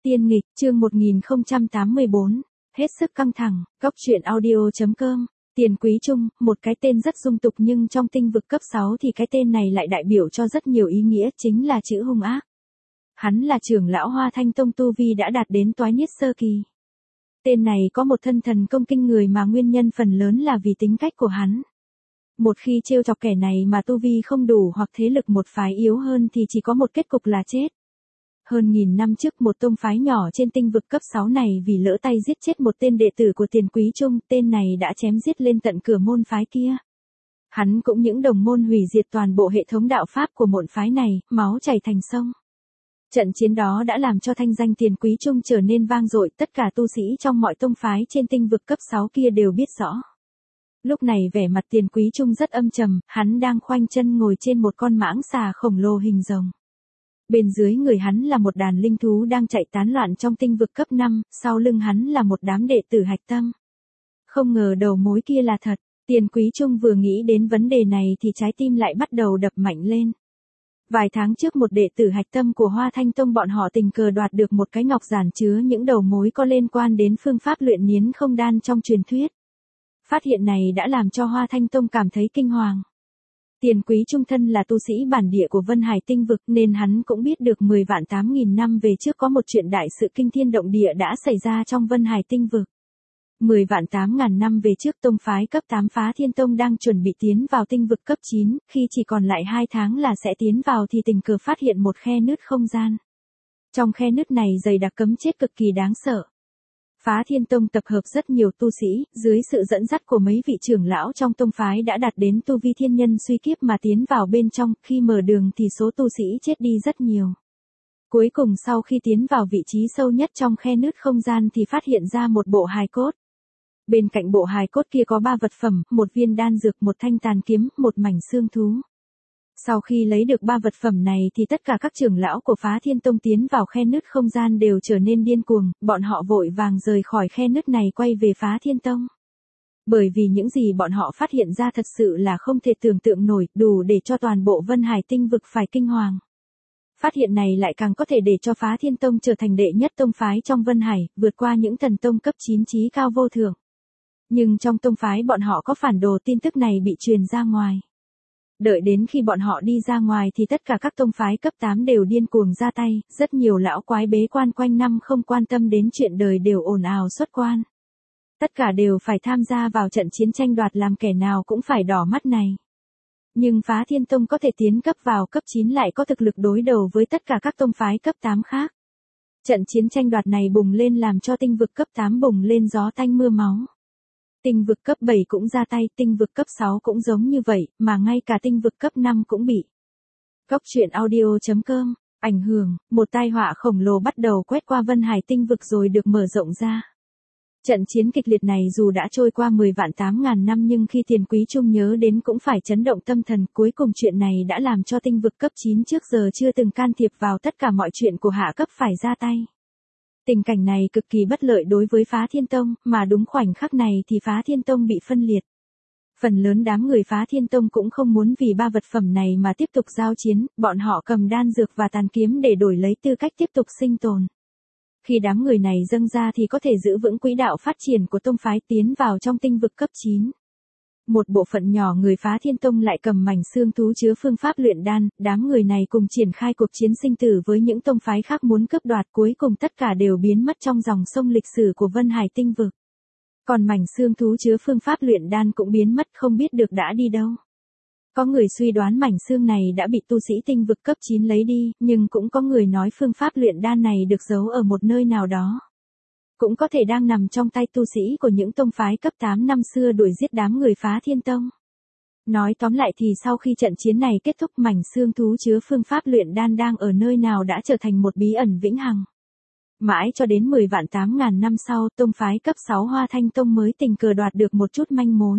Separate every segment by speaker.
Speaker 1: Tiên nghịch, chương 1084, hết sức căng thẳng, Cóc truyện audio.com. Tiền Quý Trung, một cái tên rất dung tục nhưng trong tinh vực cấp 6 thì cái tên này lại đại biểu cho rất nhiều ý nghĩa, chính là chữ hung ác. Hắn là trưởng lão Hoa Thanh Tông, tu vi đã đạt đến toái niết sơ kỳ. Tên này có một thân thần công kinh người mà nguyên nhân phần lớn là vì tính cách của hắn. Một khi trêu chọc kẻ này mà tu vi không đủ hoặc thế lực một phái yếu hơn thì chỉ có một kết cục là chết. Hơn nghìn năm trước, một tông phái nhỏ trên tinh vực cấp 6 này vì lỡ tay giết chết một tên đệ tử của Tiền Quý Trung, tên này đã chém giết lên tận cửa môn phái kia. Hắn cũng những đồng môn hủy diệt toàn bộ hệ thống đạo pháp của môn phái này, máu chảy thành sông. Trận chiến đó đã làm cho thanh danh Tiền Quý Trung trở nên vang dội, tất cả tu sĩ trong mọi tông phái trên tinh vực cấp 6 kia đều biết rõ. Lúc này vẻ mặt Tiền Quý Trung rất âm trầm, hắn đang khoanh chân ngồi trên một con mãng xà khổng lồ hình rồng. Bên dưới người hắn là một đàn linh thú đang chạy tán loạn trong tinh vực cấp 5, sau lưng hắn là một đám đệ tử hạch tâm. Không ngờ đầu mối kia là thật, Tiền Quý Trung vừa nghĩ đến vấn đề này thì trái tim lại bắt đầu đập mạnh lên. Vài tháng trước, một đệ tử hạch tâm của Hoa Thanh Tông bọn họ tình cờ đoạt được một cái ngọc giản chứa những đầu mối có liên quan đến phương pháp luyện niến không đan trong truyền thuyết. Phát hiện này đã làm cho Hoa Thanh Tông cảm thấy kinh hoàng. Tiền Quý Trung thân là tu sĩ bản địa của Vân Hải tinh vực nên hắn cũng biết được 10 vạn 8.000 năm về trước có một chuyện đại sự kinh thiên động địa đã xảy ra trong Vân Hải tinh vực. 10 vạn 8.000 năm về trước, tông phái cấp 8 Phá Thiên Tông đang chuẩn bị tiến vào tinh vực cấp 9, khi chỉ còn lại 2 tháng là sẽ tiến vào thì tình cờ phát hiện một khe nứt không gian. Trong khe nứt này dày đặc cấm chết cực kỳ đáng sợ. Phá Thiên Tông tập hợp rất nhiều tu sĩ, dưới sự dẫn dắt của mấy vị trưởng lão trong tông phái đã đạt đến tu vi thiên nhân suy kiếp mà tiến vào bên trong, khi mở đường thì số tu sĩ chết đi rất nhiều. Cuối cùng sau khi tiến vào vị trí sâu nhất trong khe nứt không gian thì phát hiện ra một bộ hài cốt. Bên cạnh bộ hài cốt kia có 3 vật phẩm, một viên đan dược, một thanh tàn kiếm, một mảnh xương thú. Sau khi lấy được 3 vật phẩm này thì tất cả các trưởng lão của Phá Thiên Tông tiến vào khe nứt không gian đều trở nên điên cuồng, bọn họ vội vàng rời khỏi khe nứt này quay về Phá Thiên Tông. Bởi vì những gì bọn họ phát hiện ra thật sự là không thể tưởng tượng nổi, đủ để cho toàn bộ Vân Hải tinh vực phải kinh hoàng. Phát hiện này lại càng có thể để cho Phá Thiên Tông trở thành đệ nhất tông phái trong Vân Hải, vượt qua những thần tông cấp 9 trí cao vô thượng. Nhưng trong tông phái bọn họ có phản đồ, tin tức này bị truyền ra ngoài. Đợi đến khi bọn họ đi ra ngoài thì tất cả các tông phái cấp 8 đều điên cuồng ra tay, rất nhiều lão quái bế quan quanh năm không quan tâm đến chuyện đời đều ồn ào xuất quan. Tất cả đều phải tham gia vào trận chiến tranh đoạt làm kẻ nào cũng phải đỏ mắt này. Nhưng Phá Thiên Tông có thể tiến cấp vào cấp 9 lại có thực lực đối đầu với tất cả các tông phái cấp 8 khác. Trận chiến tranh đoạt này bùng lên làm cho tinh vực cấp 8 bùng lên gió tanh mưa máu. Tinh vực cấp 7 cũng ra tay, tinh vực cấp 6 cũng giống như vậy, mà ngay cả tinh vực cấp 5 cũng bị. Cóc truyện audio.com, ảnh hưởng, một tai họa khổng lồ bắt đầu quét qua Vân Hải tinh vực rồi được mở rộng ra. Trận chiến kịch liệt này dù đã trôi qua 10 vạn 8.000 năm nhưng khi Tiền Quý Trung nhớ đến cũng phải chấn động tâm thần, cuối cùng chuyện này đã làm cho tinh vực cấp 9 trước giờ chưa từng can thiệp vào tất cả mọi chuyện của hạ cấp phải ra tay. Tình cảnh này cực kỳ bất lợi đối với Phá Thiên Tông, mà đúng khoảnh khắc này thì Phá Thiên Tông bị phân liệt. Phần lớn đám người Phá Thiên Tông cũng không muốn vì 3 vật phẩm này mà tiếp tục giao chiến, bọn họ cầm đan dược và tàn kiếm để đổi lấy tư cách tiếp tục sinh tồn. Khi đám người này dâng ra thì có thể giữ vững quỹ đạo phát triển của tông phái tiến vào trong tinh vực cấp 9. Một bộ phận nhỏ người Phá Thiên Tông lại cầm mảnh xương thú chứa phương pháp luyện đan, đám người này cùng triển khai cuộc chiến sinh tử với những tông phái khác muốn cướp đoạt, cuối cùng tất cả đều biến mất trong dòng sông lịch sử của Vân Hải tinh vực. Còn mảnh xương thú chứa phương pháp luyện đan cũng biến mất không biết được đã đi đâu. Có người suy đoán mảnh xương này đã bị tu sĩ tinh vực cấp 9 lấy đi, nhưng cũng có người nói phương pháp luyện đan này được giấu ở một nơi nào đó. Cũng có thể đang nằm trong tay tu sĩ của những tông phái cấp 8 năm xưa đuổi giết đám người Phá Thiên Tông. Nói tóm lại thì sau khi trận chiến này kết thúc, mảnh xương thú chứa phương pháp luyện đan đang ở nơi nào đã trở thành một bí ẩn vĩnh hằng. Mãi cho đến 10 vạn 8.000 năm sau, tông phái cấp 6 Hoa Thanh Tông mới tình cờ đoạt được một chút manh mối.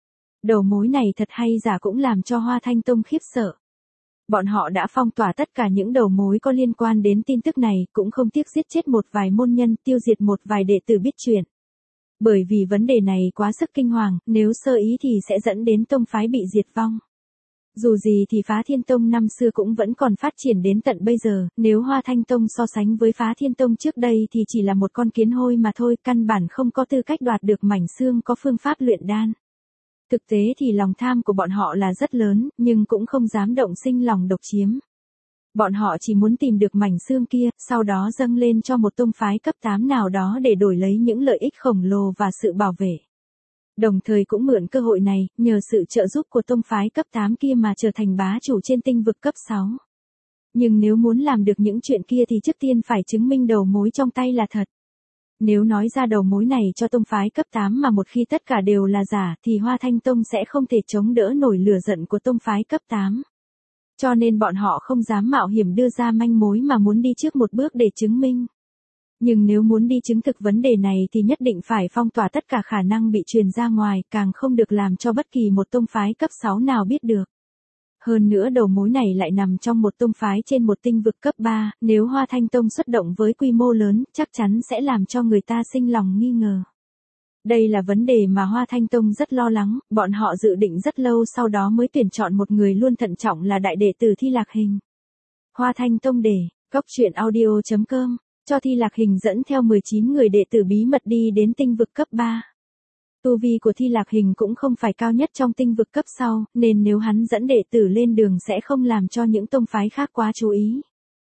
Speaker 1: Đầu mối này thật hay giả cũng làm cho Hoa Thanh Tông khiếp sợ. Bọn họ đã phong tỏa tất cả những đầu mối có liên quan đến tin tức này, cũng không tiếc giết chết một vài môn nhân, tiêu diệt một vài đệ tử biết chuyện. Bởi vì vấn đề này quá sức kinh hoàng, nếu sơ ý thì sẽ dẫn đến tông phái bị diệt vong. Dù gì thì Phá Thiên Tông năm xưa cũng vẫn còn phát triển đến tận bây giờ, nếu Hoa Thanh Tông so sánh với Phá Thiên Tông trước đây thì chỉ là một con kiến hôi mà thôi, căn bản không có tư cách đoạt được mảnh xương có phương pháp luyện đan. Thực tế thì lòng tham của bọn họ là rất lớn, nhưng cũng không dám động sinh lòng độc chiếm. Bọn họ chỉ muốn tìm được mảnh xương kia, sau đó dâng lên cho một tông phái cấp 8 nào đó để đổi lấy những lợi ích khổng lồ và sự bảo vệ. Đồng thời cũng mượn cơ hội này, nhờ sự trợ giúp của tông phái cấp 8 kia mà trở thành bá chủ trên tinh vực cấp 6. Nhưng nếu muốn làm được những chuyện kia thì trước tiên phải chứng minh đầu mối trong tay là thật. Nếu nói ra đầu mối này cho tông phái cấp 8 mà một khi tất cả đều là giả thì Hoa Thanh Tông sẽ không thể chống đỡ nổi lửa giận của tông phái cấp 8. Cho nên bọn họ không dám mạo hiểm đưa ra manh mối mà muốn đi trước một bước để chứng minh. Nhưng nếu muốn đi chứng thực vấn đề này thì nhất định phải phong tỏa tất cả khả năng bị truyền ra ngoài, càng không được làm cho bất kỳ một tông phái cấp 6 nào biết được. Hơn nữa đầu mối này lại nằm trong một tông phái trên một tinh vực cấp 3, nếu Hoa Thanh Tông xuất động với quy mô lớn, chắc chắn sẽ làm cho người ta sinh lòng nghi ngờ. Đây là vấn đề mà Hoa Thanh Tông rất lo lắng, bọn họ dự định rất lâu sau đó mới tuyển chọn một người luôn thận trọng là đại đệ tử Thi Lạc Hình. Hoa Thanh Tông để, coctruyện.audio.com, cho Thi Lạc Hình dẫn theo 19 người đệ tử bí mật đi đến tinh vực cấp 3. Tu vi của Thi Lạc Hình cũng không phải cao nhất trong tinh vực cấp sau, nên nếu hắn dẫn đệ tử lên đường sẽ không làm cho những tông phái khác quá chú ý.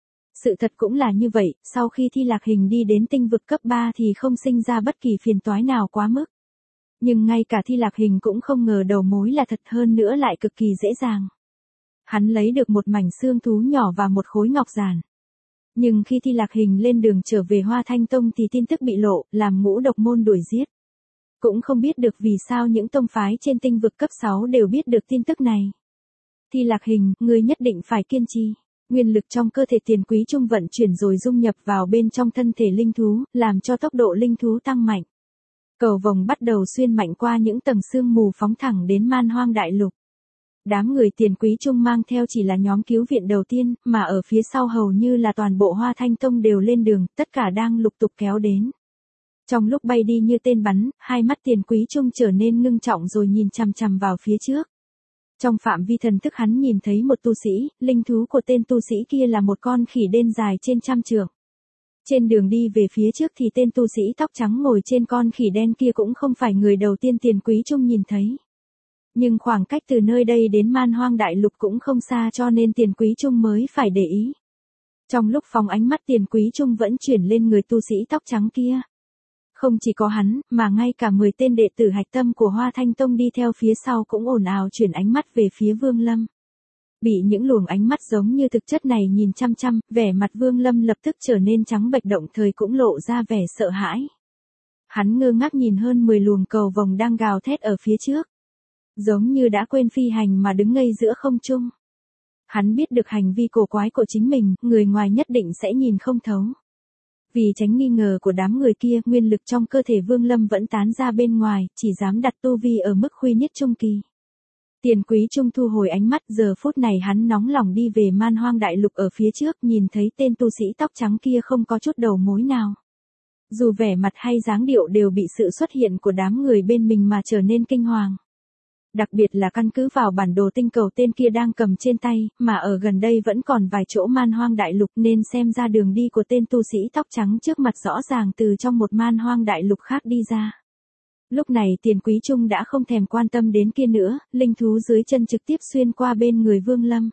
Speaker 1: Sự thật cũng là như vậy, sau khi Thi Lạc Hình đi đến tinh vực cấp 3 thì không sinh ra bất kỳ phiền toái nào quá mức. Nhưng ngay cả Thi Lạc Hình cũng không ngờ đầu mối là thật, hơn nữa lại cực kỳ dễ dàng. Hắn lấy được một mảnh xương thú nhỏ và một khối ngọc giản. Nhưng khi Thi Lạc Hình lên đường trở về Hoa Thanh Tông thì tin tức bị lộ, làm Ngũ Độc Môn đuổi giết. Cũng không biết được vì sao những tông phái trên tinh vực cấp 6 đều biết được tin tức này. Thi Lạc Hình, ngươi nhất định phải kiên trì. Nguyên lực trong cơ thể Tiền Quý Trung vận chuyển rồi dung nhập vào bên trong thân thể linh thú, làm cho tốc độ linh thú tăng mạnh. Cầu vồng bắt đầu xuyên mạnh qua những tầng sương mù phóng thẳng đến Man Hoang Đại Lục. Đám người Tiền Quý Trung mang theo chỉ là nhóm cứu viện đầu tiên, mà ở phía sau hầu như là toàn bộ Hoa Thanh Tông đều lên đường, tất cả đang lục tục kéo đến. Trong lúc bay đi như tên bắn, hai mắt Tiền Quý Trung trở nên ngưng trọng rồi nhìn chằm chằm vào phía trước. Trong phạm vi thần thức hắn nhìn thấy một tu sĩ, linh thú của tên tu sĩ kia là một con khỉ đen dài trên 100 trượng. Trên đường đi về phía trước thì tên tu sĩ tóc trắng ngồi trên con khỉ đen kia cũng không phải người đầu tiên Tiền Quý Trung nhìn thấy. Nhưng khoảng cách từ nơi đây đến Man Hoang Đại Lục cũng không xa cho nên Tiền Quý Trung mới phải để ý. Trong lúc phóng ánh mắt Tiền Quý Trung vẫn chuyển lên người tu sĩ tóc trắng kia. Không chỉ có hắn, mà ngay cả 10 tên đệ tử hạch tâm của Hoa Thanh Tông đi theo phía sau cũng ồn ào chuyển ánh mắt về phía Vương Lâm. Bị những luồng ánh mắt giống như thực chất này nhìn chăm chăm, vẻ mặt Vương Lâm lập tức trở nên trắng bệch, đồng thời cũng lộ ra vẻ sợ hãi. Hắn ngơ ngác nhìn hơn 10 luồng cầu vồng đang gào thét ở phía trước. Giống như đã quên phi hành mà đứng ngây giữa không trung. Hắn biết được hành vi cổ quái của chính mình, người ngoài nhất định sẽ nhìn không thấu. Vì tránh nghi ngờ của đám người kia, nguyên lực trong cơ thể Vương Lâm vẫn tán ra bên ngoài, chỉ dám đặt tu vi ở mức khuy nhất trung kỳ. Tiền Quý Trung thu hồi ánh mắt, giờ phút này hắn nóng lòng đi về Man Hoang Đại Lục ở phía trước, nhìn thấy tên tu sĩ tóc trắng kia không có chút đầu mối nào. Dù vẻ mặt hay dáng điệu đều bị sự xuất hiện của đám người bên mình mà trở nên kinh hoàng. Đặc biệt là căn cứ vào bản đồ tinh cầu tên kia đang cầm trên tay, mà ở gần đây vẫn còn vài chỗ Man Hoang Đại Lục nên xem ra đường đi của tên tu sĩ tóc trắng trước mặt rõ ràng từ trong một Man Hoang Đại Lục khác đi ra. Lúc này Tiền Quý Trung đã không thèm quan tâm đến kia nữa, linh thú dưới chân trực tiếp xuyên qua bên người Vương Lâm.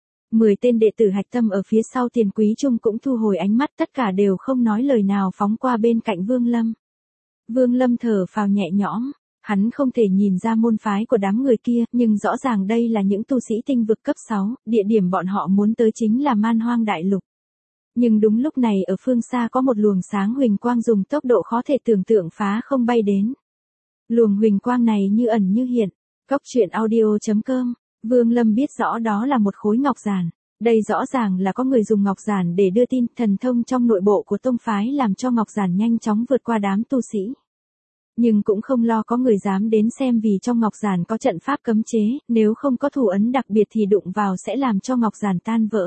Speaker 1: 10 tên đệ tử hạch tâm ở phía sau Tiền Quý Trung cũng thu hồi ánh mắt, tất cả đều không nói lời nào phóng qua bên cạnh Vương Lâm. Vương Lâm thở phào nhẹ nhõm. Hắn không thể nhìn ra môn phái của đám người kia, nhưng rõ ràng đây là những tu sĩ tinh vực cấp 6, địa điểm bọn họ muốn tới chính là Man Hoang Đại Lục. Nhưng đúng lúc này ở phương xa có một luồng sáng huỳnh quang dùng tốc độ khó thể tưởng tượng phá không bay đến. Luồng huỳnh quang này như ẩn như hiện. Coctruyện.audio.com, Vương Lâm biết rõ đó là một khối ngọc giản. Đây rõ ràng là có người dùng ngọc giản để đưa tin, thần thông trong nội bộ của tông phái làm cho ngọc giản nhanh chóng vượt qua đám tu sĩ. Nhưng cũng không lo có người dám đến xem vì trong ngọc giản có trận pháp cấm chế, nếu không có thủ ấn đặc biệt thì đụng vào sẽ làm cho ngọc giản tan vỡ.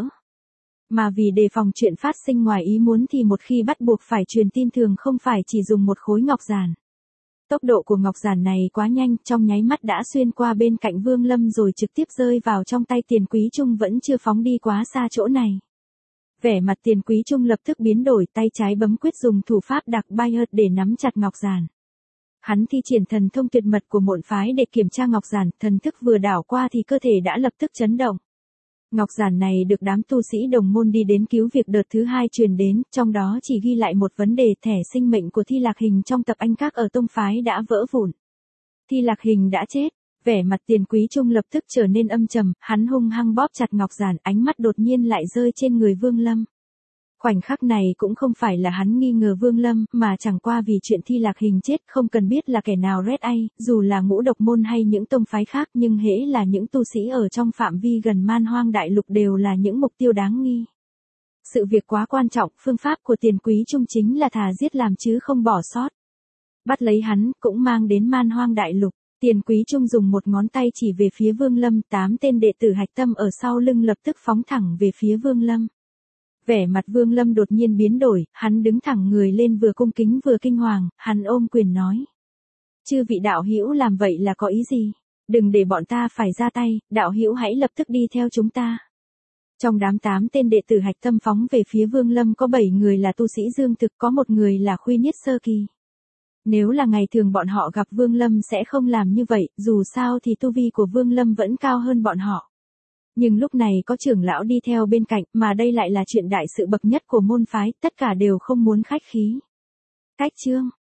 Speaker 1: Mà vì đề phòng chuyện phát sinh ngoài ý muốn thì một khi bắt buộc phải truyền tin thường không phải chỉ dùng một khối ngọc giản. Tốc độ của ngọc giản này quá nhanh, trong nháy mắt đã xuyên qua bên cạnh Vương Lâm rồi trực tiếp rơi vào trong tay Tiền Quý Trung vẫn chưa phóng đi quá xa chỗ này. Vẻ mặt Tiền Quý Trung lập tức biến đổi, tay trái bấm quyết dùng thủ pháp đặc bay hợt để nắm chặt ngọc giản. Hắn thi triển thần thông tuyệt mật của môn phái để kiểm tra ngọc giản, thần thức vừa đảo qua thì cơ thể đã lập tức chấn động. Ngọc giản này được đám tu sĩ đồng môn đi đến cứu việc đợt thứ 2 truyền đến, trong đó chỉ ghi lại một vấn đề: thẻ sinh mệnh của Thi Lạc Hình trong tập anh các ở tông phái đã vỡ vụn. Thi Lạc Hình đã chết. Vẻ mặt Tiền Quý Trung lập tức trở nên âm trầm, hắn hung hăng bóp chặt ngọc giản, ánh mắt đột nhiên lại rơi trên người Vương Lâm. Khoảnh khắc này cũng không phải là hắn nghi ngờ Vương Lâm, mà chẳng qua vì chuyện Thi Lạc Hình chết, không cần biết là kẻ nào Red A, dù là Ngũ Độc Môn hay những tông phái khác, nhưng hễ là những tu sĩ ở trong phạm vi gần Man Hoang Đại Lục đều là những mục tiêu đáng nghi. Sự việc quá quan trọng, phương pháp của Tiền Quý Trung chính là thà giết làm chứ không bỏ sót. Bắt lấy hắn, cũng mang đến Man Hoang Đại Lục. Tiền Quý Trung dùng một ngón tay chỉ về phía Vương Lâm, 8 tên đệ tử hạch tâm ở sau lưng lập tức phóng thẳng về phía Vương Lâm. Vẻ mặt Vương Lâm đột nhiên biến đổi, hắn đứng thẳng người lên vừa cung kính vừa kinh hoàng, hắn ôm quyền nói: "Chư vị đạo hữu làm vậy là có ý gì? Đừng để bọn ta phải ra tay, đạo hữu hãy lập tức đi theo chúng ta." Trong đám 8 tên đệ tử hạch tâm phóng về phía Vương Lâm có 7 người là tu sĩ dương thực, có 1 người là khuyên nhất sơ kỳ. Nếu là ngày thường bọn họ gặp Vương Lâm sẽ không làm như vậy, dù sao thì tu vi của Vương Lâm vẫn cao hơn bọn họ. Nhưng lúc này có trưởng lão đi theo bên cạnh, mà đây lại là chuyện đại sự bậc nhất của môn phái, tất cả đều không muốn khách khí. Cách chương